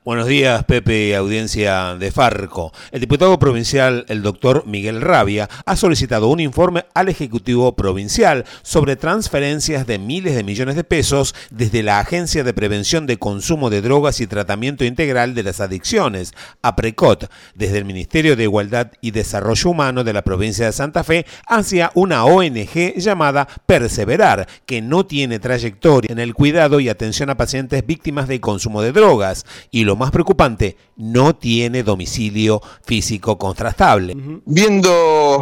Buenos días, Pepe, audiencia de Farco. El diputado provincial, el doctor Miguel Rabia, ha solicitado un informe al Ejecutivo Provincial sobre transferencias de miles de millones de pesos desde la Agencia de Prevención de Consumo de Drogas y Tratamiento Integral de las Adicciones, APRECOT, desde el Ministerio de Igualdad y Desarrollo Humano de la provincia de Santa Fe hacia una ONG llamada Perseverar, que no tiene trayectoria en el cuidado y atención a pacientes víctimas de consumo de drogas y lo más preocupante, no tiene domicilio físico contrastable. Viendo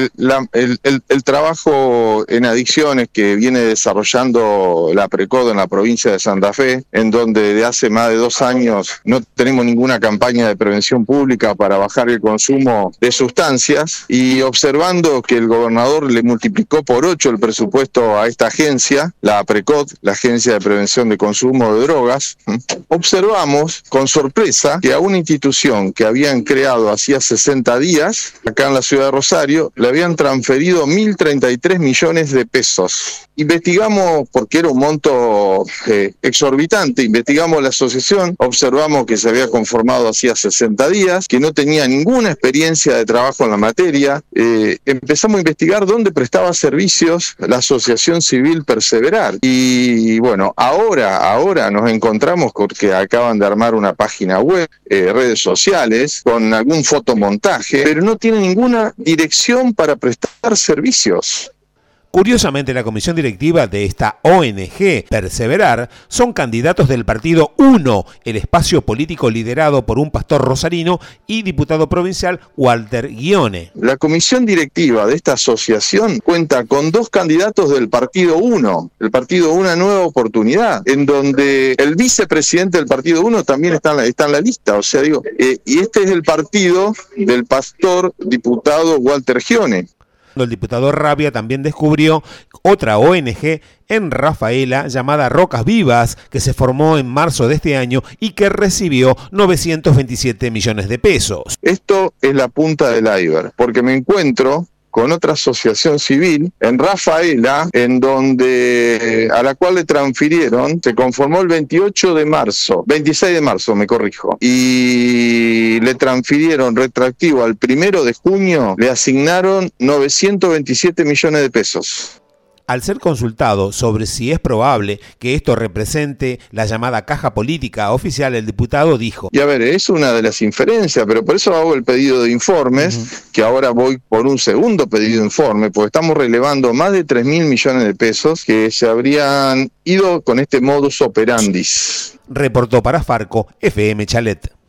el trabajo en adicciones que viene desarrollando la APRECOT en la provincia de Santa Fe, en donde de hace más de 2 años no tenemos ninguna campaña de prevención pública para bajar el consumo de sustancias, y observando que el gobernador le multiplicó por 8 el presupuesto a esta agencia, la APRECOT, la Agencia de Prevención de Consumo de Drogas, observamos con sorpresa que a una institución que habían creado hacía 60 días, acá en la ciudad de Rosario, le habían transferido 1.033 millones de pesos. Investigamos, porque era un monto exorbitante, investigamos la asociación, observamos que se había conformado hacía 60 días, que no tenía ninguna experiencia de trabajo en la materia. Empezamos a investigar dónde prestaba servicios la Asociación Civil Perseverar. Y bueno, ahora nos encontramos porque acaban de armar una página web, redes sociales, con algún fotomontaje, pero no tiene ninguna dirección para prestar servicios. Curiosamente, la comisión directiva de esta ONG Perseverar son candidatos del partido 1, el espacio político liderado por un pastor rosarino y diputado provincial, Walter Guione. La comisión directiva de esta asociación cuenta con 2 candidatos del partido 1, el partido Una Nueva Oportunidad, en donde el vicepresidente del partido 1 también está en la lista. O sea, y este es el partido del pastor diputado Walter Guione. El diputado Rabia también descubrió otra ONG en Rafaela llamada Rocas Vivas, que se formó en marzo de este año y que recibió 927 millones de pesos. Esto es la punta del iceberg, porque me encuentro con otra asociación civil en Rafaela, en donde a la cual le transfirieron, se conformó el 26 de marzo, me corrijo, y le transfirieron retroactivo al 1 de junio, le asignaron 927 millones de pesos. Al ser consultado sobre si es probable que esto represente la llamada caja política oficial, el diputado dijo: y a ver, es una de las inferencias, pero por eso hago el pedido de informes, que ahora voy por un segundo pedido de informe, porque estamos relevando más de 3.000 millones de pesos que se habrían ido con este modus operandi. Reportó para Farco FM Chalet.